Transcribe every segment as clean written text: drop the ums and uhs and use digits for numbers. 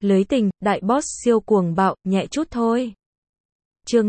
Lưới tình, đại boss siêu cuồng bạo, nhẹ chút thôi. Chương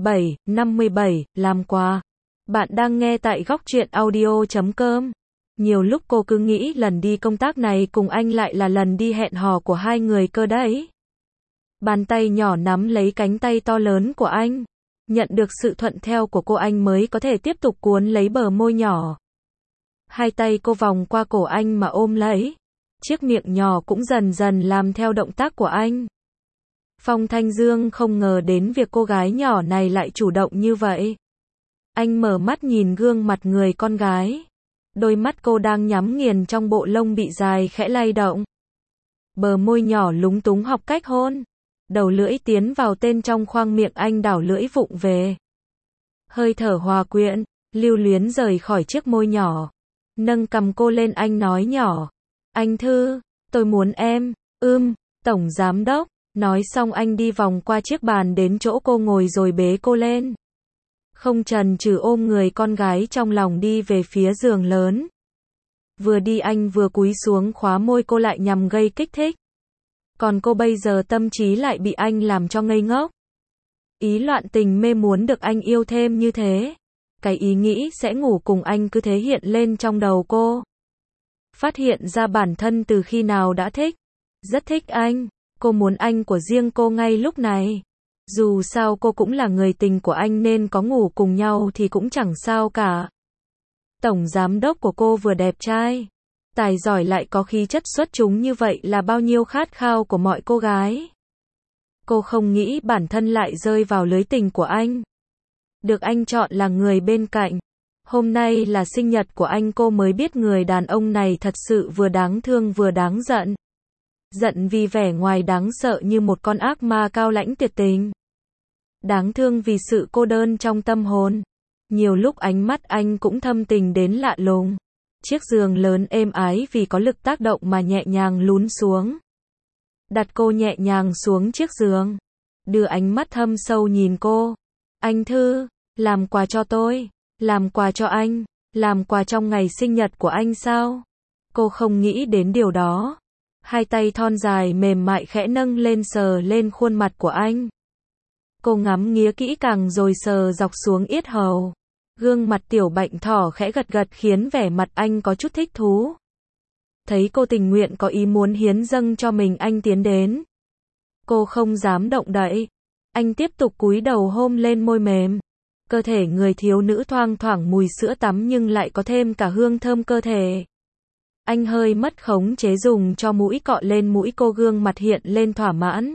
57, làm quà. Bạn đang nghe tại góc truyện audio.com. Nhiều lúc cô cứ nghĩ lần đi công tác này cùng anh lại là lần đi hẹn hò của hai người cơ đấy. Bàn tay nhỏ nắm lấy cánh tay to lớn của anh. Nhận được sự thuận theo của cô anh mới có thể tiếp tục cuốn lấy bờ môi nhỏ. Hai tay cô vòng qua cổ anh mà ôm lấy. Chiếc miệng nhỏ cũng dần dần làm theo động tác của anh. Phong Thanh Dương không ngờ đến việc cô gái nhỏ này lại chủ động như vậy. Anh mở mắt nhìn gương mặt người con gái. Đôi mắt cô đang nhắm nghiền trong bộ lông bị dài khẽ lay động. Bờ môi nhỏ lúng túng học cách hôn. Đầu lưỡi tiến vào tên trong khoang miệng anh, đảo lưỡi vụng về. Hơi thở hòa quyện, lưu luyến rời khỏi chiếc môi nhỏ. Nâng cằm cô lên, anh nói nhỏ. Anh Thư, tôi muốn em. Tổng giám đốc. Nói xong anh đi vòng qua chiếc bàn đến chỗ cô ngồi rồi bế cô lên. Không chần chừ ôm người con gái trong lòng đi về phía giường lớn. Vừa đi anh vừa cúi xuống khóa môi cô lại nhằm gây kích thích. Còn cô bây giờ tâm trí lại bị anh làm cho ngây ngốc. Ý loạn tình mê muốn được anh yêu thêm như thế. Cái ý nghĩ sẽ ngủ cùng anh cứ thế hiện lên trong đầu cô. Phát hiện ra bản thân từ khi nào đã thích. Rất thích anh. Cô muốn anh của riêng cô ngay lúc này. Dù sao cô cũng là người tình của anh nên có ngủ cùng nhau thì cũng chẳng sao cả. Tổng giám đốc của cô vừa đẹp trai, tài giỏi lại có khí chất xuất chúng như vậy là bao nhiêu khát khao của mọi cô gái. Cô không nghĩ bản thân lại rơi vào lưới tình của anh. Được anh chọn là người bên cạnh. Hôm nay là sinh nhật của anh, cô mới biết người đàn ông này thật sự vừa đáng thương vừa đáng giận. Giận vì vẻ ngoài đáng sợ như một con ác ma cao lãnh tuyệt tình. Đáng thương vì sự cô đơn trong tâm hồn. Nhiều lúc ánh mắt anh cũng thâm tình đến lạ lùng. Chiếc giường lớn êm ái vì có lực tác động mà nhẹ nhàng lún xuống. Đặt cô nhẹ nhàng xuống chiếc giường. Đưa ánh mắt thâm sâu nhìn cô. Anh Thư, làm quà cho tôi. Làm quà cho anh. Làm quà trong ngày sinh nhật của anh sao? Cô không nghĩ đến điều đó. Hai tay thon dài mềm mại khẽ nâng lên sờ lên khuôn mặt của anh. Cô ngắm nghía kỹ càng rồi sờ dọc xuống yết hầu. Gương mặt tiểu bệnh thỏ khẽ gật gật khiến vẻ mặt anh có chút thích thú. Thấy cô tình nguyện có ý muốn hiến dâng cho mình, anh tiến đến. Cô không dám động đậy. Anh tiếp tục cúi đầu hôn lên môi mềm. Cơ thể người thiếu nữ thoang thoảng mùi sữa tắm nhưng lại có thêm cả hương thơm cơ thể. Anh hơi mất khống chế dùng cho mũi cọ lên mũi cô, gương mặt hiện lên thỏa mãn.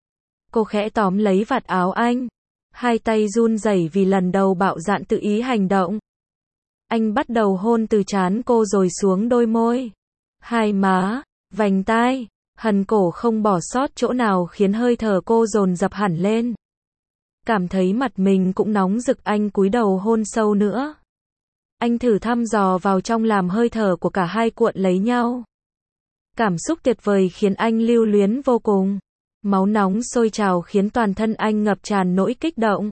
Cô khẽ tóm lấy vạt áo anh. Hai tay run rẩy vì lần đầu bạo dạn tự ý hành động. Anh bắt đầu hôn từ trán cô rồi xuống đôi môi, hai má, vành tai, hằn cổ không bỏ sót chỗ nào khiến hơi thở cô dồn dập hẳn lên. Cảm thấy mặt mình cũng nóng rực, anh cúi đầu hôn sâu nữa. Anh thử thăm dò vào trong làm hơi thở của cả hai cuộn lấy nhau. Cảm xúc tuyệt vời khiến anh lưu luyến vô cùng. Máu nóng sôi trào khiến toàn thân anh ngập tràn nỗi kích động.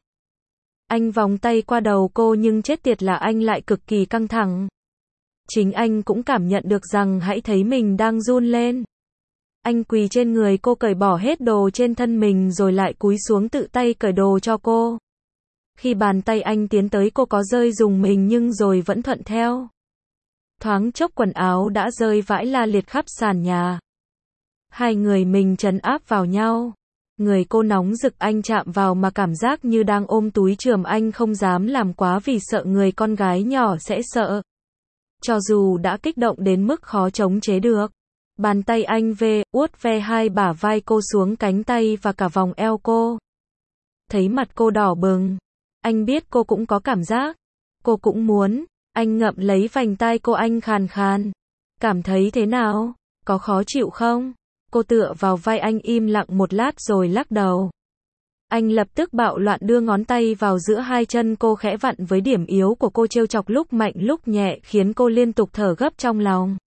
Anh vòng tay qua đầu cô nhưng chết tiệt là anh lại cực kỳ căng thẳng. Chính anh cũng cảm nhận được rằng hãy thấy mình đang run lên. Anh quỳ trên người cô cởi bỏ hết đồ trên thân mình rồi lại cúi xuống tự tay cởi đồ cho cô. Khi bàn tay anh tiến tới cô có rơi rùng mình nhưng rồi vẫn thuận theo. Thoáng chốc quần áo đã rơi vãi la liệt khắp sàn nhà. Hai người mình trấn áp vào nhau. Người cô nóng rực, anh chạm vào mà cảm giác như đang ôm túi chườm, anh không dám làm quá vì sợ người con gái nhỏ sẽ sợ. Cho dù đã kích động đến mức khó chống chế được. Bàn tay anh uốt ve hai bả vai cô xuống cánh tay và cả vòng eo cô. Thấy mặt cô đỏ bừng. Anh biết cô cũng có cảm giác. Cô cũng muốn. Anh ngậm lấy vành tai cô, anh khàn khàn. Cảm thấy thế nào? Có khó chịu không? Cô tựa vào vai anh im lặng một lát rồi lắc đầu. Anh lập tức bạo loạn đưa ngón tay vào giữa hai chân cô, khẽ vặn với điểm yếu của cô, trêu chọc lúc mạnh lúc nhẹ khiến cô liên tục thở gấp trong lòng.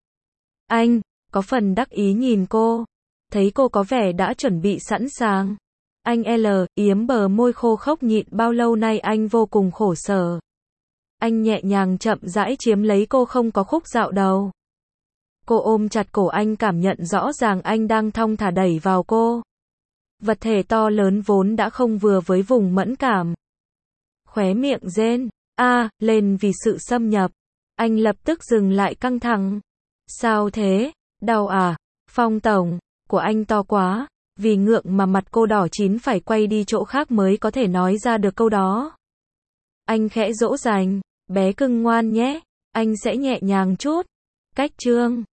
Anh có phần đắc ý nhìn cô. Thấy cô có vẻ đã chuẩn bị sẵn sàng. Anh yếm bờ môi khô khốc nhịn bao lâu nay anh vô cùng khổ sở. Anh nhẹ nhàng chậm rãi chiếm lấy cô, không có khúc dạo đầu. Cô ôm chặt cổ anh, cảm nhận rõ ràng anh đang thong thả đẩy vào cô. Vật thể to lớn vốn đã không vừa với vùng mẫn cảm. Khóe miệng rên lên vì sự xâm nhập. Anh lập tức dừng lại căng thẳng. Sao thế? Đau à? Phong tổng, của anh to quá. Vì ngượng mà mặt cô đỏ chín, phải quay đi chỗ khác mới có thể nói ra được câu đó. Anh khẽ dỗ dành. Bé cưng ngoan nhé. Anh sẽ nhẹ nhàng chút. Cách chương